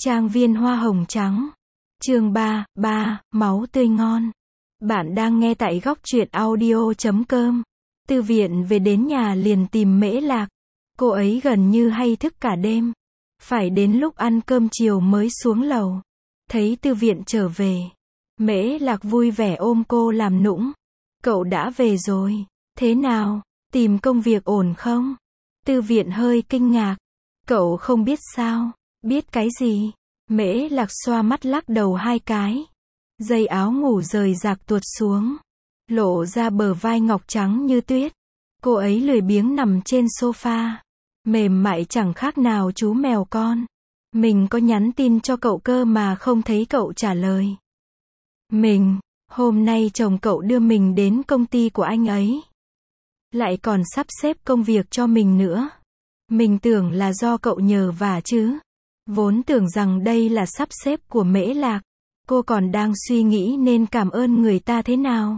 Trang viên hoa hồng trắng. Chương 3, máu tươi ngon. Bạn đang nghe tại góc truyện audio.com. Tư Viện về đến nhà liền tìm Mễ Lạc. Cô ấy gần như hay thức cả đêm. Phải đến lúc ăn cơm chiều mới xuống lầu. Thấy Tư Viện trở về. Mễ Lạc vui vẻ ôm cô làm nũng. Cậu đã về rồi. Thế nào? Tìm công việc ổn không? Tư Viện hơi kinh ngạc. Cậu không biết sao? Biết cái gì? Mễ Lạc xoa mắt lắc đầu hai cái. Dây áo ngủ rời rạc tuột xuống. Lộ ra bờ vai ngọc trắng như tuyết. Cô ấy lười biếng nằm trên sofa. Mềm mại chẳng khác nào chú mèo con. Mình có nhắn tin cho cậu cơ mà không thấy cậu trả lời. Hôm nay chồng cậu đưa mình đến công ty của anh ấy. Lại còn sắp xếp công việc cho mình nữa. Mình tưởng là do cậu nhờ vả chứ. Vốn tưởng rằng đây là sắp xếp của Mễ Lạc. Cô còn đang suy nghĩ nên cảm ơn người ta thế nào.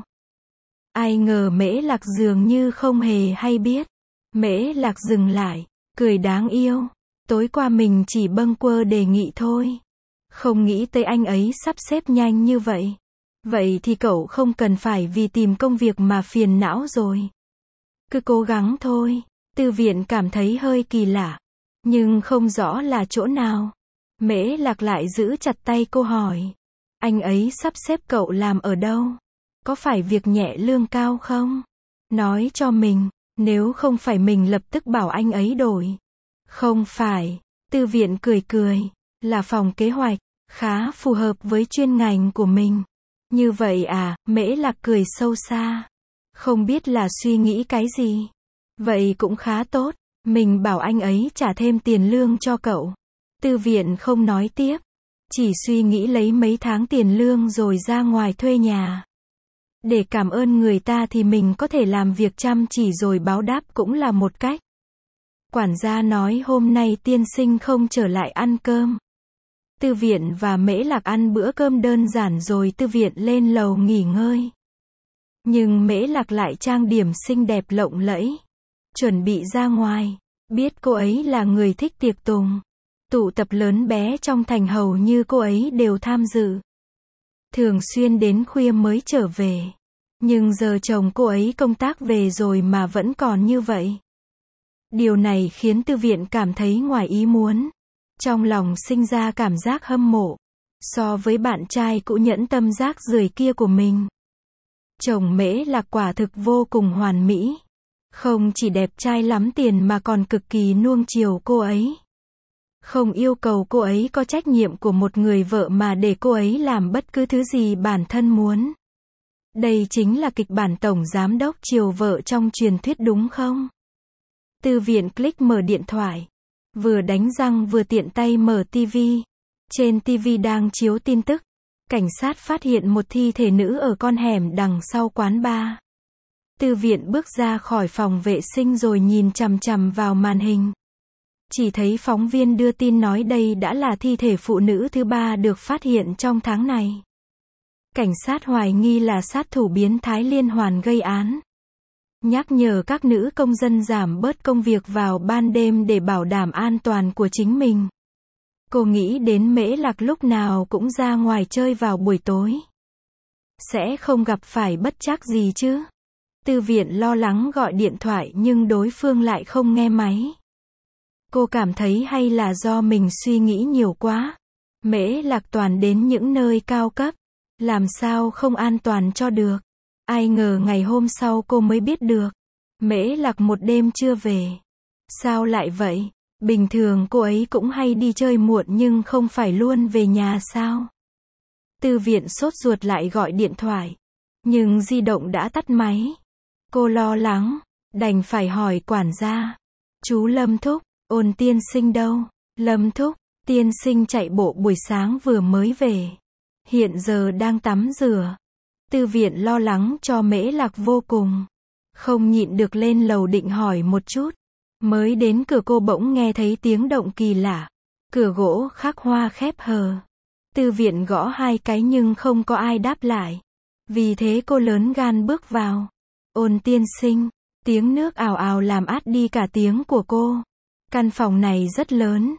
Ai ngờ Mễ Lạc dường như không hề hay biết. Mễ Lạc dừng lại, cười đáng yêu. Tối qua mình chỉ bâng quơ đề nghị thôi. Không nghĩ tới anh ấy sắp xếp nhanh như vậy. Vậy thì cậu không cần phải vì tìm công việc mà phiền não rồi. Cứ cố gắng thôi. Tư Viện cảm thấy hơi kỳ lạ. Nhưng không rõ là chỗ nào. Mễ Lạc lại giữ chặt tay cô hỏi. Anh ấy sắp xếp cậu làm ở đâu? Có phải việc nhẹ lương cao không? Nói cho mình, nếu không phải mình lập tức bảo anh ấy đổi. Không phải, Tư Viện cười, là phòng kế hoạch, khá phù hợp với chuyên ngành của mình. Như vậy à, Mễ Lạc cười sâu xa. Không biết là suy nghĩ cái gì. Vậy cũng khá tốt, mình bảo anh ấy trả thêm tiền lương cho cậu. Tư Viện không nói tiếp. Chỉ suy nghĩ lấy mấy tháng tiền lương rồi ra ngoài thuê nhà. Để cảm ơn người ta thì mình có thể làm việc chăm chỉ rồi báo đáp cũng là một cách. Quản gia nói hôm nay tiên sinh không trở lại ăn cơm. Tư Viện và Mễ Lạc ăn bữa cơm đơn giản rồi Tư Viện lên lầu nghỉ ngơi. Nhưng Mễ Lạc lại trang điểm xinh đẹp lộng lẫy. Chuẩn bị ra ngoài. Biết cô ấy là người thích tiệc tùng. Tụ tập lớn bé trong thành hầu như cô ấy đều tham dự. Thường xuyên đến khuya mới trở về. Nhưng giờ chồng cô ấy công tác về rồi mà vẫn còn như vậy. Điều này khiến Tư Viện cảm thấy ngoài ý muốn. Trong lòng sinh ra cảm giác hâm mộ. So với bạn trai cũ nhẫn tâm rác rưởi kia của mình. Chồng Mễ Lạc quả thực vô cùng hoàn mỹ. Không chỉ đẹp trai lắm tiền mà còn cực kỳ nuông chiều cô ấy. Không yêu cầu cô ấy có trách nhiệm của một người vợ mà để cô ấy làm bất cứ thứ gì bản thân muốn. Đây chính là kịch bản tổng giám đốc chiều vợ trong truyền thuyết đúng không? Tư Viện click mở điện thoại. Vừa đánh răng vừa tiện tay mở tivi. Trên tivi đang chiếu tin tức. Cảnh sát phát hiện một thi thể nữ ở con hẻm đằng sau quán bar. Tư Viện bước ra khỏi phòng vệ sinh rồi nhìn chằm chằm vào màn hình. Chỉ thấy phóng viên đưa tin nói đây đã là thi thể phụ nữ thứ 3 được phát hiện trong tháng này. Cảnh sát hoài nghi là sát thủ biến thái liên hoàn gây án. Nhắc nhở các nữ công dân giảm bớt công việc vào ban đêm để bảo đảm an toàn của chính mình. Cô nghĩ đến Mễ Lạc lúc nào cũng ra ngoài chơi vào buổi tối. Sẽ không gặp phải bất trắc gì chứ? Tư Viện lo lắng gọi điện thoại nhưng đối phương lại không nghe máy. Cô cảm thấy hay là do mình suy nghĩ nhiều quá. Mễ Lạc toàn đến những nơi cao cấp. Làm sao không an toàn cho được. Ai ngờ ngày hôm sau cô mới biết được. Mễ Lạc một đêm chưa về. Sao lại vậy? Bình thường cô ấy cũng hay đi chơi muộn nhưng không phải luôn về nhà sao? Tư Viện sốt ruột lại gọi điện thoại. Nhưng di động đã tắt máy. Cô lo lắng. Đành phải hỏi quản gia. Chú Lâm thúc, Ôn tiên sinh đâu? Lâm thúc, tiên sinh chạy bộ buổi sáng vừa mới về. Hiện giờ đang tắm rửa. Tư Viện lo lắng cho Mễ Lạc vô cùng. Không nhịn được lên lầu định hỏi một chút. Mới đến cửa cô bỗng nghe thấy tiếng động kỳ lạ. Cửa gỗ khắc hoa khép hờ. Tư Viện gõ 2 cái nhưng không có ai đáp lại. Vì thế cô lớn gan bước vào. Ôn tiên sinh, tiếng nước ào ào làm át đi cả tiếng của cô. Căn phòng này rất lớn.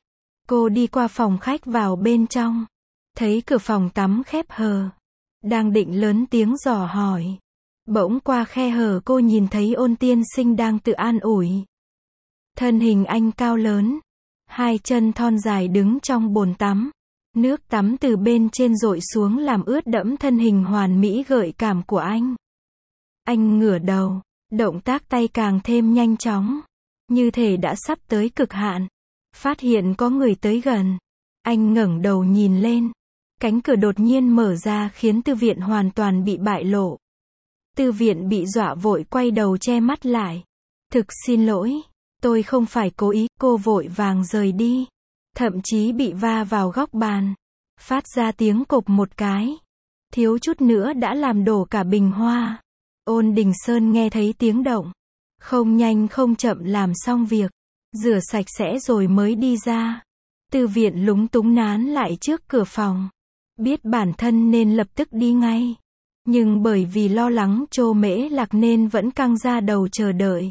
Cô đi qua phòng khách vào bên trong. Thấy cửa phòng tắm khép hờ. Đang định lớn tiếng dò hỏi. Bỗng qua khe hở cô nhìn thấy Ôn tiên sinh đang tự an ủi. Thân hình anh cao lớn. Hai chân thon dài đứng trong bồn tắm. Nước tắm từ bên trên dội xuống làm ướt đẫm thân hình hoàn mỹ gợi cảm của anh. Anh ngửa đầu. Động tác tay càng thêm nhanh chóng. Như thể đã sắp tới cực hạn. Phát hiện có người tới gần. Anh ngẩng đầu nhìn lên. Cánh cửa đột nhiên mở ra khiến Tư Viện hoàn toàn bị bại lộ. Tư Viện bị dọa vội quay đầu che mắt lại. Thực xin lỗi, tôi không phải cố ý, cô vội vàng rời đi. Thậm chí bị va vào góc bàn. Phát ra tiếng cộp một cái. Thiếu chút nữa đã làm đổ cả bình hoa. Ôn Đình Sơn nghe thấy tiếng động. Không nhanh không chậm làm xong việc. Rửa sạch sẽ rồi mới đi ra. Tư Viện lúng túng nán lại trước cửa phòng. Biết bản thân nên lập tức đi ngay. Nhưng bởi vì lo lắng Trô Mễ Lạc nên vẫn căng ra đầu chờ đợi.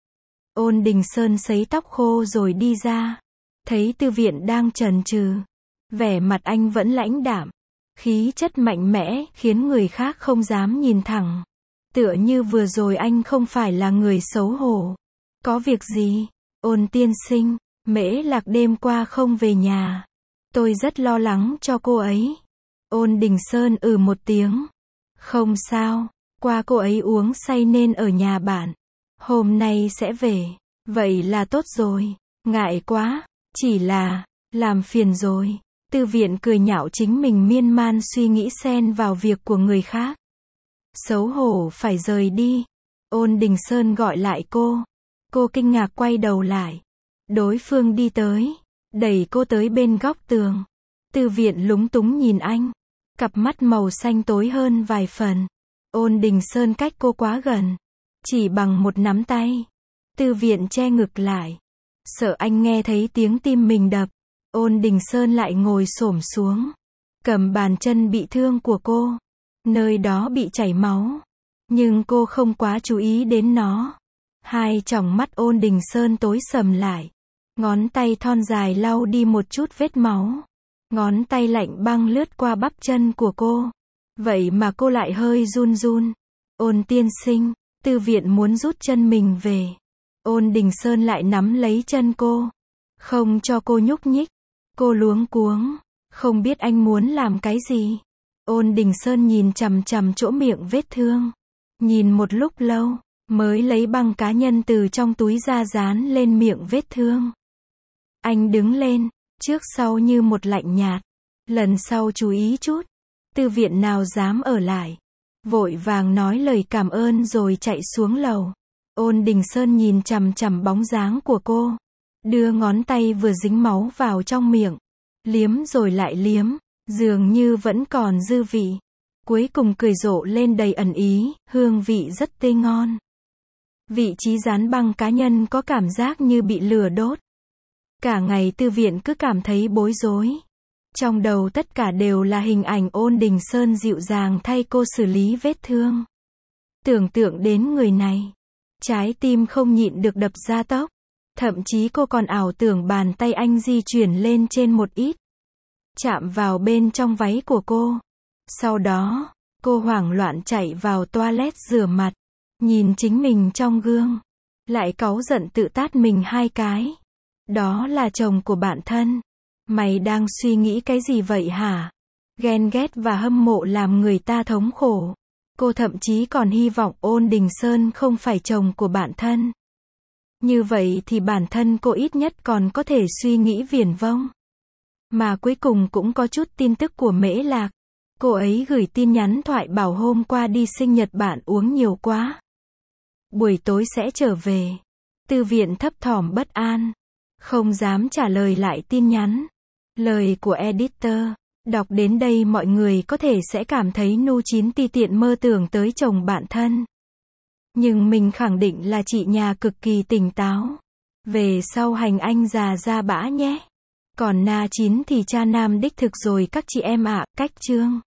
Ôn Đình Sơn sấy tóc khô rồi đi ra. Thấy Tư Viện đang chần chừ. Vẻ mặt anh vẫn lãnh đạm. Khí chất mạnh mẽ khiến người khác không dám nhìn thẳng. Tựa như vừa rồi anh không phải là người xấu hổ. Có việc gì? Ôn tiên sinh, Mễ Lạc đêm qua không về nhà. Tôi rất lo lắng cho cô ấy. Ôn Đình Sơn một tiếng. Không sao, qua cô ấy uống say nên ở nhà bạn. Hôm nay sẽ về. Vậy là tốt rồi. Ngại quá, chỉ là, làm phiền rồi. Tư Viện cười nhạo chính mình miên man suy nghĩ xen vào việc của người khác. Xấu hổ phải rời đi. Ôn Đình Sơn gọi lại cô. Cô kinh ngạc quay đầu lại. Đối phương đi tới, đẩy cô tới bên góc tường. Tư Viện lúng túng nhìn anh. Cặp mắt màu xanh tối hơn vài phần. Ôn Đình Sơn cách cô quá gần. Chỉ bằng một nắm tay. Tư Viện che ngực lại. Sợ anh nghe thấy tiếng tim mình đập. Ôn Đình Sơn lại ngồi xổm xuống. Cầm bàn chân bị thương của cô. Nơi đó bị chảy máu. Nhưng cô không quá chú ý đến nó. Hai tròng mắt Ôn Đình Sơn tối sầm lại. Ngón tay thon dài lau đi một chút vết máu. Ngón tay lạnh băng lướt qua bắp chân của cô. Vậy mà cô lại hơi run run. Ôn tiên sinh, Tư Viện muốn rút chân mình về. Ôn Đình Sơn lại nắm lấy chân cô. Không cho cô nhúc nhích. Cô luống cuống. Không biết anh muốn làm cái gì. Ôn Đình Sơn nhìn chằm chằm chỗ miệng vết thương. Nhìn một lúc lâu. Mới lấy băng cá nhân từ trong túi ra dán lên miệng vết thương. Anh đứng lên. Trước sau như một lạnh nhạt. Lần sau chú ý chút. Tư Viện nào dám ở lại. Vội vàng nói lời cảm ơn rồi chạy xuống lầu. Ôn Đình Sơn nhìn chằm chằm bóng dáng của cô. Đưa ngón tay vừa dính máu vào trong miệng. Liếm rồi lại liếm. Dường như vẫn còn dư vị. Cuối cùng cười rộ lên đầy ẩn ý. Hương vị rất tê ngon. Vị trí dán băng cá nhân có cảm giác như bị lửa đốt. Cả ngày Tư Viện cứ cảm thấy bối rối. Trong đầu tất cả đều là hình ảnh Ôn Đình Sơn dịu dàng thay cô xử lý vết thương. Tưởng tượng đến người này. Trái tim không nhịn được đập ra tốc. Thậm chí cô còn ảo tưởng bàn tay anh di chuyển lên trên một ít. Chạm vào bên trong váy của cô. Sau đó, cô hoảng loạn chạy vào toilet rửa mặt. Nhìn chính mình trong gương. Lại cáu giận tự tát mình 2 cái. Đó là chồng của bạn thân. Mày đang suy nghĩ cái gì vậy hả? Ghen ghét và hâm mộ làm người ta thống khổ. Cô thậm chí còn hy vọng Ôn Đình Sơn không phải chồng của bạn thân. Như vậy thì bản thân cô ít nhất còn có thể suy nghĩ viển vông. Mà cuối cùng cũng có chút tin tức của Mễ Lạc. Cô ấy gửi tin nhắn thoại bảo hôm qua đi sinh nhật bạn uống nhiều quá. Buổi tối sẽ trở về. Tư Viện thấp thỏm bất an. Không dám trả lời lại tin nhắn. Lời của editor. Đọc đến đây mọi người có thể sẽ cảm thấy Nu Chín ti tiện mơ tưởng tới chồng bạn thân. Nhưng mình khẳng định là chị nhà cực kỳ tỉnh táo. Về sau hành anh già ra bã nhé. Còn Na Chín thì cha nam đích thực rồi các chị em ạ. Cách chương